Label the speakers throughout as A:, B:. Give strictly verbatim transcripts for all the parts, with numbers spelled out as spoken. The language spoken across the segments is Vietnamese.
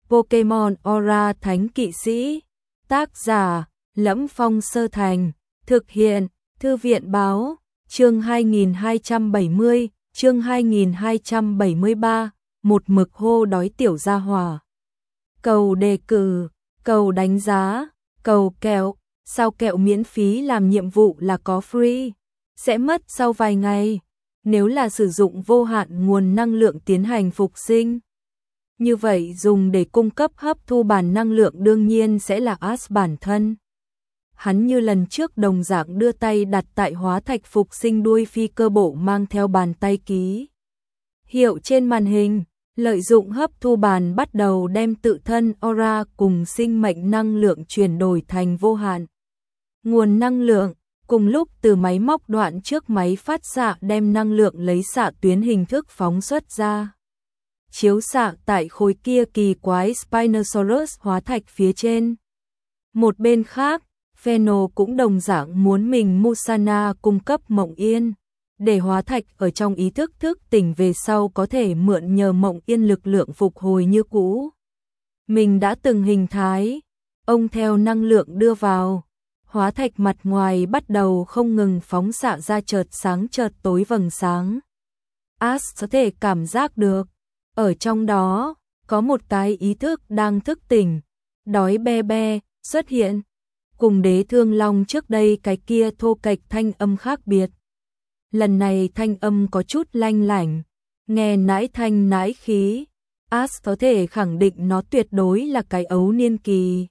A: Pokemon Aura Thánh Kỵ Sĩ. Tác giả: Lẫm Phong Sơ Thành. Thực hiện: Thư viện báo. Chương hai nghìn hai trăm bảy mươi, chương hai nghìn hai trăm bảy mươi ba, một mực hô đói tiểu gia hỏa. Cầu đề cử, cầu đánh giá, cầu kẹo, sao kẹo miễn phí làm nhiệm vụ là có free, sẽ mất sau vài ngày, nếu là sử dụng vô hạn nguồn năng lượng tiến hành phục sinh. Như vậy dùng để cung cấp hấp thu bản năng lượng đương nhiên sẽ là Ash bản thân. Hắn như lần trước đồng dạng đưa tay đặt tại hóa thạch phục sinh đuôi phi cơ bộ mang theo bàn tay ký hiệu trên màn hình, lợi dụng hấp thu bàn bắt đầu đem tự thân aura cùng sinh mệnh năng lượng chuyển đổi thành vô hạn nguồn năng lượng, cùng lúc từ máy móc đoạn trước máy phát xạ đem năng lượng lấy xạ tuyến hình thức phóng xuất ra, chiếu xạ tại khối kia kỳ quái Spinosaurus hóa thạch phía trên. Một bên khác, Pheno cũng đồng dạng muốn mình Musana cung cấp mộng yên, để hóa thạch ở trong ý thức thức tỉnh về sau có thể mượn nhờ mộng yên lực lượng phục hồi như cũ. Mình đã từng hình thái, ông theo năng lượng đưa vào, hóa thạch mặt ngoài bắt đầu không ngừng phóng xạ ra chợt sáng chợt tối vầng sáng. Ash có thể cảm giác được, ở trong đó, có một cái ý thức đang thức tỉnh, đói be be, xuất hiện. Cùng Đế Thương Long trước đây cái kia thô kệch thanh âm khác biệt. Lần này thanh âm có chút lanh lảnh, nghe nãi thanh nãi khí, Ash có thể khẳng định nó tuyệt đối là cái ấu niên kỳ.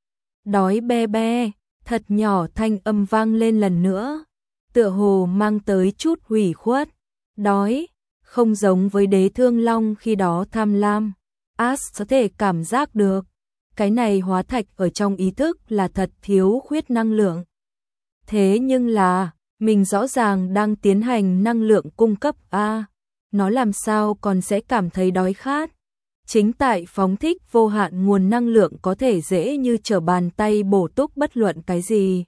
A: Đói be be, thật nhỏ thanh âm vang lên lần nữa, tựa hồ mang tới chút hủy khuất, đói, không giống với Đế Thương Long khi đó tham lam. Ash có thể cảm giác được, cái này hóa thạch ở trong ý thức là thật thiếu khuyết năng lượng. Thế nhưng là, mình rõ ràng đang tiến hành năng lượng cung cấp a, nó làm sao còn sẽ cảm thấy đói khát? Chính tại phóng thích vô hạn nguồn năng lượng có thể dễ như trở bàn tay bổ túc bất luận cái gì.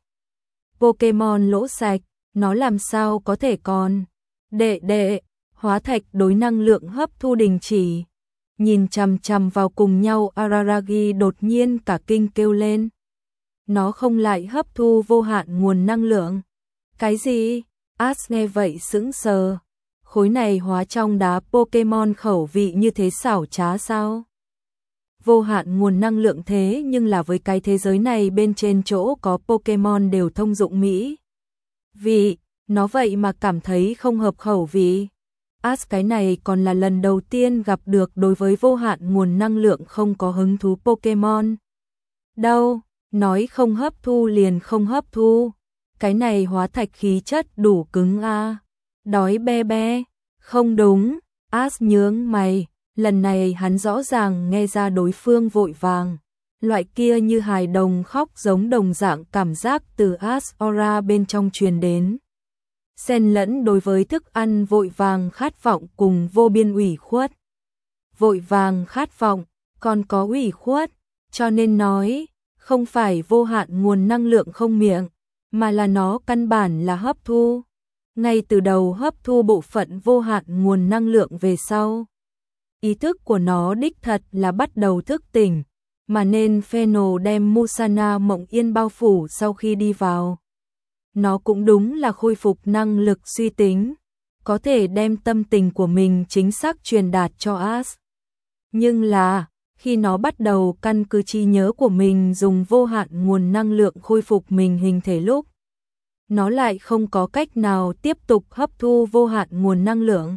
A: Pokemon lỗ sạch, nó làm sao có thể còn? Đệ đệ, hóa thạch đối năng lượng hấp thu đình chỉ. Nhìn chằm chằm vào cùng nhau Araragi đột nhiên cả kinh kêu lên. Nó không lại hấp thu vô hạn nguồn năng lượng. Cái gì? Ash nghe vậy sững sờ. Khối này hóa trong đá Pokemon khẩu vị như thế xảo trá sao? Vô hạn nguồn năng lượng thế nhưng là với cái thế giới này bên trên chỗ có Pokemon đều thông dụng Mỹ. Vì, nó vậy mà cảm thấy không hợp khẩu vị. Ash cái này còn là lần đầu tiên gặp được đối với vô hạn nguồn năng lượng không có hứng thú Pokemon. Đâu, nói không hấp thu liền không hấp thu. Cái này hóa thạch khí chất đủ cứng a. À. Đói be be, không đúng, Ash nhướng mày, lần này hắn rõ ràng nghe ra đối phương vội vàng. Loại kia như hài đồng khóc giống đồng dạng cảm giác từ Ash aura bên trong truyền đến. Xen lẫn đối với thức ăn vội vàng khát vọng cùng vô biên ủy khuất. Vội vàng khát vọng, còn có ủy khuất, cho nên nói, không phải vô hạn nguồn năng lượng không miệng, mà là nó căn bản là hấp thu. Ngay từ đầu hấp thu bộ phận vô hạn nguồn năng lượng về sau. Ý thức của nó đích thật là bắt đầu thức tỉnh, mà nên Pheno đem Musana mộng yên bao phủ sau khi đi vào. Nó cũng đúng là khôi phục năng lực suy tính, có thể đem tâm tình của mình chính xác truyền đạt cho Ash. Nhưng là, khi nó bắt đầu căn cứ trí nhớ của mình dùng vô hạn nguồn năng lượng khôi phục mình hình thể lúc, nó lại không có cách nào tiếp tục hấp thu vô hạn nguồn năng lượng.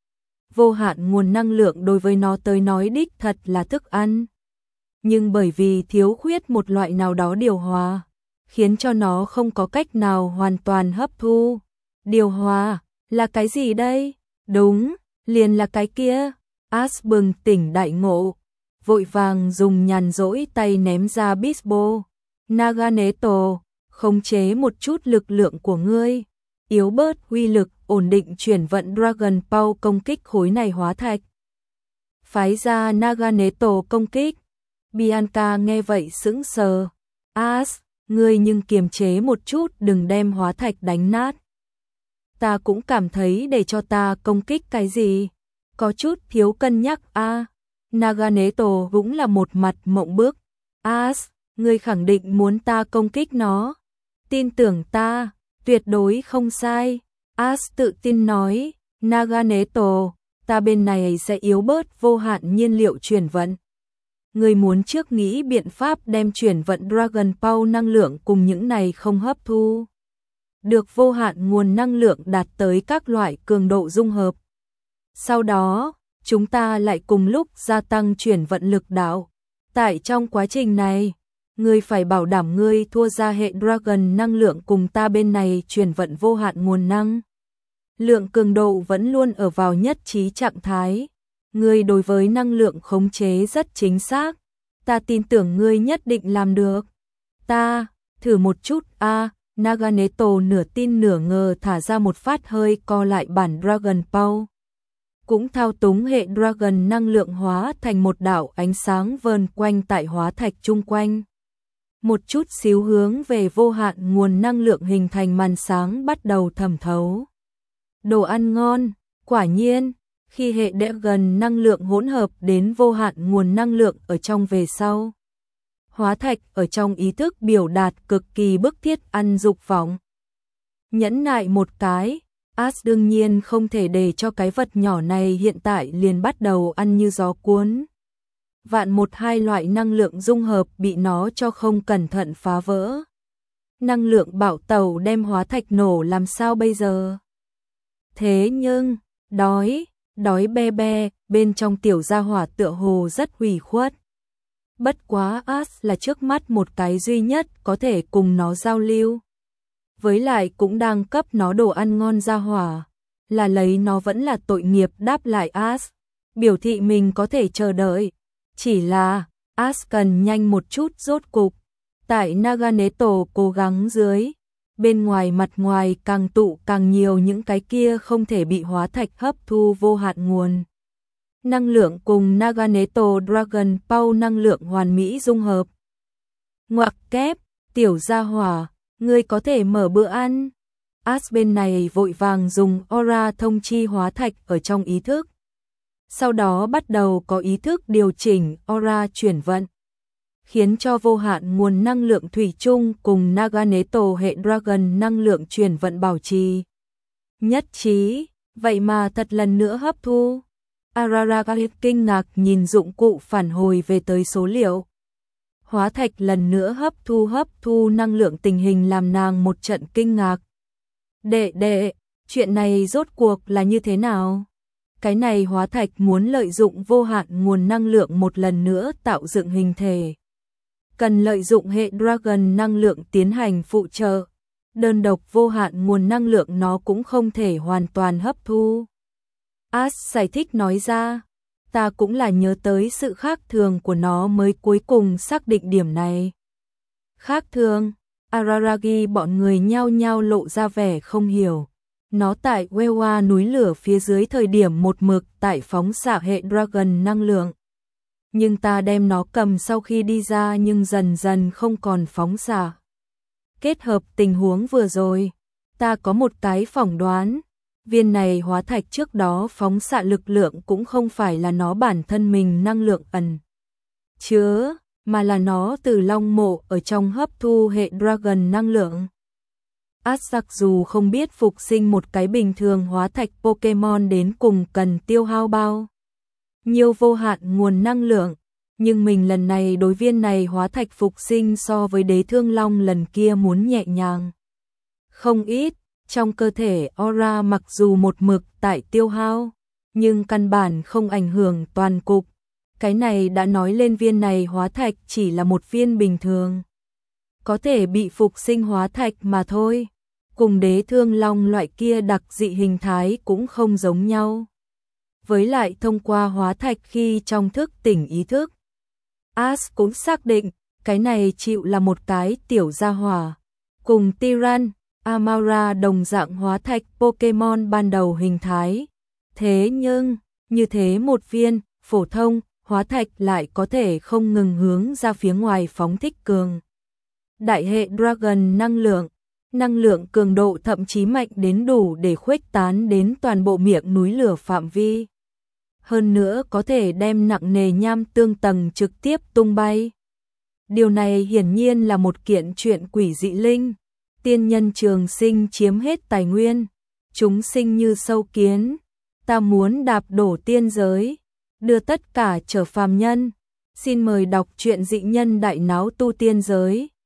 A: Vô hạn nguồn năng lượng đối với nó tới nói đích thật là thức ăn. Nhưng bởi vì thiếu khuyết một loại nào đó điều hòa, khiến cho nó không có cách nào hoàn toàn hấp thu. Điều hòa, là cái gì đây? Đúng, liền là cái kia. Ash bừng tỉnh đại ngộ, vội vàng dùng nhàn rỗi tay ném ra Bisbo. Naganeto, khống chế một chút lực lượng của ngươi, yếu bớt uy lực, ổn định chuyển vận Dragon Ball công kích khối này hóa thạch. Phái ra Naganeto công kích. Bianca nghe vậy sững sờ. Ash, ngươi nhưng kiềm chế một chút đừng đem hóa thạch đánh nát. Ta cũng cảm thấy để cho ta công kích cái gì, có chút thiếu cân nhắc a. À. Naganeto cũng là một mặt mộng bức. As, ngươi khẳng định muốn ta công kích nó. Tin tưởng ta, tuyệt đối không sai. As tự tin nói, Naganeto, ta bên này sẽ yếu bớt vô hạn nhiên liệu chuyển vận. Ngươi muốn trước nghĩ biện pháp đem chuyển vận Dragon Ball năng lượng cùng những này không hấp thu được vô hạn nguồn năng lượng đạt tới các loại cường độ dung hợp. Sau đó, chúng ta lại cùng lúc gia tăng chuyển vận lực đạo. Tại trong quá trình này, ngươi phải bảo đảm ngươi thua ra hệ Dragon năng lượng cùng ta bên này chuyển vận vô hạn nguồn năng. Lượng cường độ vẫn luôn ở vào nhất trí trạng thái. Ngươi đối với năng lượng khống chế rất chính xác. Ta tin tưởng ngươi nhất định làm được. Ta, thử một chút a. À, Naganeto nửa tin nửa ngờ thả ra một phát hơi co lại bản Dragon Ball. Cũng thao túng hệ Dragon năng lượng hóa thành một đạo ánh sáng vờn quanh tại hóa thạch chung quanh. Một chút xíu hướng về vô hạn nguồn năng lượng hình thành màn sáng bắt đầu thẩm thấu. Đồ ăn ngon, quả nhiên, khi hệ Dragon năng lượng hỗn hợp đến vô hạn nguồn năng lượng ở trong về sau. Hóa thạch ở trong ý thức biểu đạt cực kỳ bức thiết ăn dục vọng. Nhẫn nại một cái, As đương nhiên không thể để cho cái vật nhỏ này hiện tại liền bắt đầu ăn như gió cuốn. Vạn một hai loại năng lượng dung hợp bị nó cho không cẩn thận phá vỡ. Năng lượng bảo tẩu đem hóa thạch nổ làm sao bây giờ? Thế nhưng, đói, đói be be, bên trong tiểu gia hỏa tựa hồ rất hủy khuất. Bất quá As là trước mắt một cái duy nhất có thể cùng nó giao lưu. Với lại cũng đang cấp nó đồ ăn ngon gia hỏa, là lấy nó vẫn là tội nghiệp đáp lại As, biểu thị mình có thể chờ đợi. Chỉ là, As cần nhanh một chút rốt cục. Tại Naganeto cố gắng dưới, bên ngoài mặt ngoài càng tụ càng nhiều những cái kia không thể bị hóa thạch hấp thu vô hạn nguồn. Năng lượng cùng Naganeto Dragon Ball năng lượng hoàn mỹ dung hợp. Ngoặc kép, tiểu gia hỏa, ngươi có thể mở bữa ăn. As bên này vội vàng dùng aura thông chi hóa thạch ở trong ý thức. Sau đó bắt đầu có ý thức điều chỉnh aura chuyển vận, khiến cho vô hạn nguồn năng lượng thủy chung cùng Naganeto hệ Dragon năng lượng chuyển vận bảo trì nhất trí, vậy mà thật lần nữa hấp thu. Araraka kinh ngạc nhìn dụng cụ phản hồi về tới số liệu. Hóa thạch lần nữa hấp thu hấp thu năng lượng tình hình làm nàng một trận kinh ngạc. Đệ đệ, chuyện này rốt cuộc là như thế nào? Cái này hóa thạch muốn lợi dụng vô hạn nguồn năng lượng một lần nữa tạo dựng hình thể. Cần lợi dụng hệ Dragon năng lượng tiến hành phụ trợ. Đơn độc vô hạn nguồn năng lượng nó cũng không thể hoàn toàn hấp thu. As giải thích nói ra, ta cũng là nhớ tới sự khác thường của nó mới cuối cùng xác định điểm này. Khác thường, Araragi bọn người nhao nhao lộ ra vẻ không hiểu. Nó tại Wewa núi lửa phía dưới thời điểm một mực tại phóng xạ hệ Dragon năng lượng. Nhưng ta đem nó cầm sau khi đi ra nhưng dần dần không còn phóng xạ. Kết hợp tình huống vừa rồi, ta có một cái phỏng đoán. Viên này hóa thạch trước đó phóng xạ lực lượng cũng không phải là nó bản thân mình năng lượng ẩn chứa, mà là nó từ long mộ ở trong hấp thu hệ Dragon năng lượng. As mặc dù không biết phục sinh một cái bình thường hóa thạch Pokemon đến cùng cần tiêu hao bao nhiêu vô hạn nguồn năng lượng, nhưng mình lần này đối viên này hóa thạch phục sinh so với đế thương long lần kia muốn nhẹ nhàng không ít. Trong cơ thể aura mặc dù một mực tại tiêu hao, nhưng căn bản không ảnh hưởng toàn cục. Cái này đã nói lên viên này hóa thạch chỉ là một viên bình thường. Có thể bị phục sinh hóa thạch mà thôi. Cùng đế thương long loại kia đặc dị hình thái cũng không giống nhau. Với lại thông qua hóa thạch khi trong thức tỉnh ý thức. As cũng xác định, cái này chịu là một cái tiểu gia hỏa. Cùng Tyran, Amaura đồng dạng hóa thạch Pokemon ban đầu hình thái. Thế nhưng, như thế một viên, phổ thông, hóa thạch lại có thể không ngừng hướng ra phía ngoài phóng thích cường. Đại hệ Dragon năng lượng, năng lượng cường độ thậm chí mạnh đến đủ để khuếch tán đến toàn bộ miệng núi lửa phạm vi. hơn nữa có thể đem nặng nề nham tương tầng trực tiếp tung bay. Điều này hiển nhiên là một kiện chuyện quỷ dị linh. Tiên nhân trường sinh chiếm hết tài nguyên, chúng sinh như sâu kiến, ta muốn đạp đổ tiên giới, đưa tất cả trở phàm nhân. Xin mời đọc truyện dị nhân đại náo tu tiên giới.